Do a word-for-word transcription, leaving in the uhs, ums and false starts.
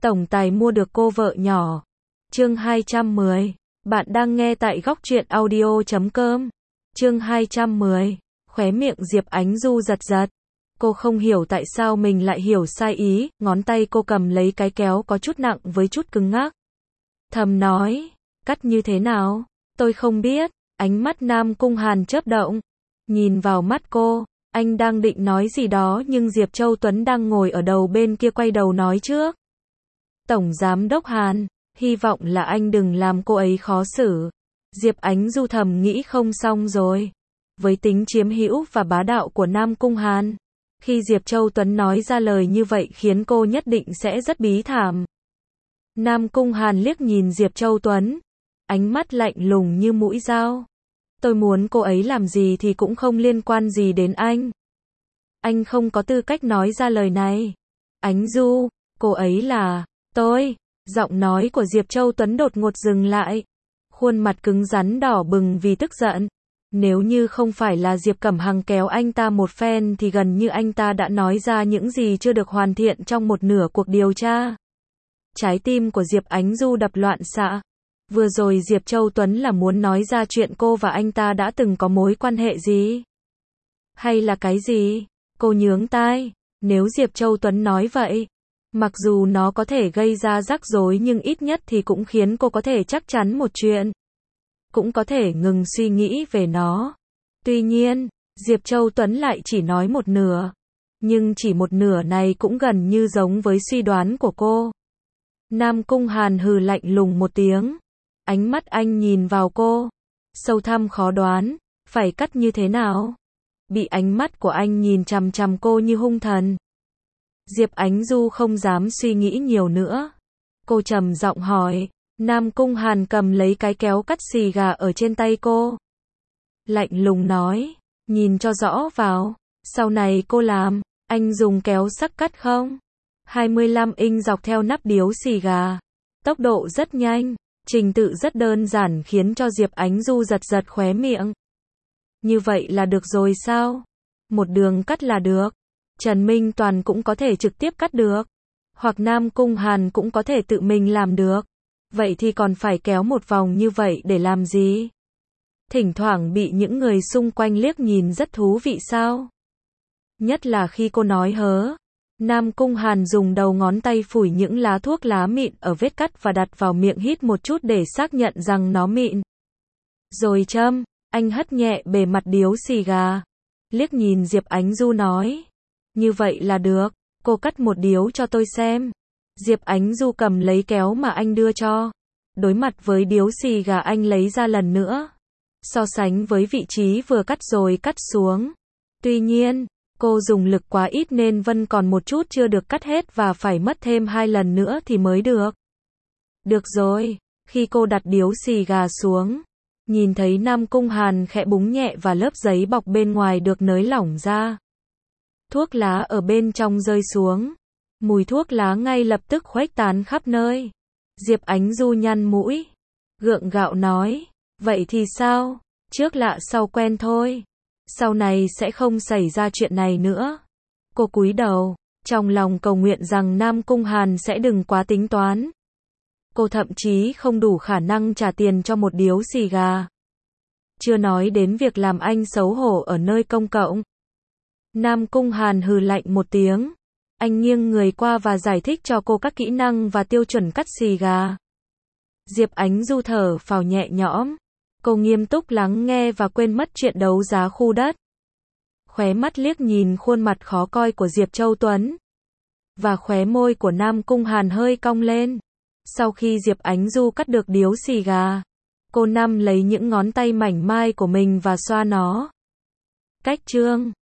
Tổng tài mua được cô vợ nhỏ. Chương hai trăm mười. Bạn đang nghe tại góc truyện audio chấm com. Chương hai trăm mười. Khóe miệng Diệp Ánh Du giật giật. Cô không hiểu tại sao mình lại hiểu sai ý, ngón tay cô cầm lấy cái kéo có chút nặng với chút cứng ngắc. Thầm nói, cắt như thế nào? Tôi không biết. Ánh mắt Nam Cung Hàn chớp động. Nhìn vào mắt cô, anh đang định nói gì đó nhưng Diệp Châu Tuấn đang ngồi ở đầu bên kia quay đầu nói trước. Tổng Giám đốc Hàn, hy vọng là anh đừng làm cô ấy khó xử. Diệp Ánh Du thầm nghĩ không xong rồi. Với tính chiếm hữu và bá đạo của Nam Cung Hàn, khi Diệp Châu Tuấn nói ra lời như vậy khiến cô nhất định sẽ rất bí thảm. Nam Cung Hàn liếc nhìn Diệp Châu Tuấn, ánh mắt lạnh lùng như mũi dao. Tôi muốn cô ấy làm gì thì cũng không liên quan gì đến anh. Anh không có tư cách nói ra lời này. Ánh Du, cô ấy là... tôi. Giọng nói của Diệp Châu Tuấn đột ngột dừng lại. Khuôn mặt cứng rắn đỏ bừng vì tức giận. Nếu như không phải là Diệp Cẩm Hằng kéo anh ta một phen thì gần như anh ta đã nói ra những gì chưa được hoàn thiện trong một nửa cuộc điều tra. Trái tim của Diệp Ánh Du đập loạn xạ. Vừa rồi Diệp Châu Tuấn là muốn nói ra chuyện cô và anh ta đã từng có mối quan hệ gì? Hay là cái gì? Cô nhướng tai. Nếu Diệp Châu Tuấn nói vậy, mặc dù nó có thể gây ra rắc rối nhưng ít nhất thì cũng khiến cô có thể chắc chắn một chuyện. Cũng có thể ngừng suy nghĩ về nó. Tuy nhiên, Diệp Châu Tuấn lại chỉ nói một nửa. Nhưng chỉ một nửa này cũng gần như giống với suy đoán của cô. Nam Cung Hàn hừ lạnh lùng một tiếng. Ánh mắt anh nhìn vào cô. Sâu thẳm khó đoán. Phải cắt như thế nào? Bị ánh mắt của anh nhìn chằm chằm cô như hung thần. Diệp Ánh Du không dám suy nghĩ nhiều nữa. Cô trầm giọng hỏi. Nam Cung Hàn cầm lấy cái kéo cắt xì gà ở trên tay cô. Lạnh lùng nói. Nhìn cho rõ vào. Sau này cô làm, anh dùng kéo sắc cắt không? hai mươi lăm inch dọc theo nắp điếu xì gà. Tốc độ rất nhanh. Trình tự rất đơn giản khiến cho Diệp Ánh Du giật giật khóe miệng. Như vậy là được rồi sao? Một đường cắt là được. Trần Minh Toàn cũng có thể trực tiếp cắt được. Hoặc Nam Cung Hàn cũng có thể tự mình làm được. Vậy thì còn phải kéo một vòng như vậy để làm gì? Thỉnh thoảng bị những người xung quanh liếc nhìn rất thú vị sao? Nhất là khi cô nói hớ. Nam Cung Hàn dùng đầu ngón tay phủi những lá thuốc lá mịn ở vết cắt và đặt vào miệng hít một chút để xác nhận rằng nó mịn. Rồi châm, anh hất nhẹ bề mặt điếu xì gà. Liếc nhìn Diệp Ánh Du nói. Như vậy là được, cô cắt một điếu cho tôi xem. Diệp Ánh Du cầm lấy kéo mà anh đưa cho. Đối mặt với điếu xì gà anh lấy ra lần nữa. So sánh với vị trí vừa cắt rồi cắt xuống. Tuy nhiên, cô dùng lực quá ít nên vẫn còn một chút chưa được cắt hết và phải mất thêm hai lần nữa thì mới được. Được rồi, khi cô đặt điếu xì gà xuống, nhìn thấy Nam Cung Hàn khẽ búng nhẹ và lớp giấy bọc bên ngoài được nới lỏng ra. Thuốc lá ở bên trong rơi xuống. Mùi thuốc lá ngay lập tức khuếch tán khắp nơi. Diệp Ánh Du nhăn mũi. Gượng gạo nói. Vậy thì sao? Trước lạ sau quen thôi. Sau này sẽ không xảy ra chuyện này nữa. Cô cúi đầu. Trong lòng cầu nguyện rằng Nam Cung Hàn sẽ đừng quá tính toán. Cô thậm chí không đủ khả năng trả tiền cho một điếu xì gà. Chưa nói đến việc làm anh xấu hổ ở nơi công cộng. Nam Cung Hàn hừ lạnh một tiếng. Anh nghiêng người qua và giải thích cho cô các kỹ năng và tiêu chuẩn cắt xì gà. Diệp Ánh Du thở phào nhẹ nhõm. Cô nghiêm túc lắng nghe và quên mất chuyện đấu giá khu đất. Khóe mắt liếc nhìn khuôn mặt khó coi của Diệp Châu Tuấn. Và khóe môi của Nam Cung Hàn hơi cong lên. Sau khi Diệp Ánh Du cắt được điếu xì gà, cô nắm lấy những ngón tay mảnh mai của mình và xoa nó. Cách chương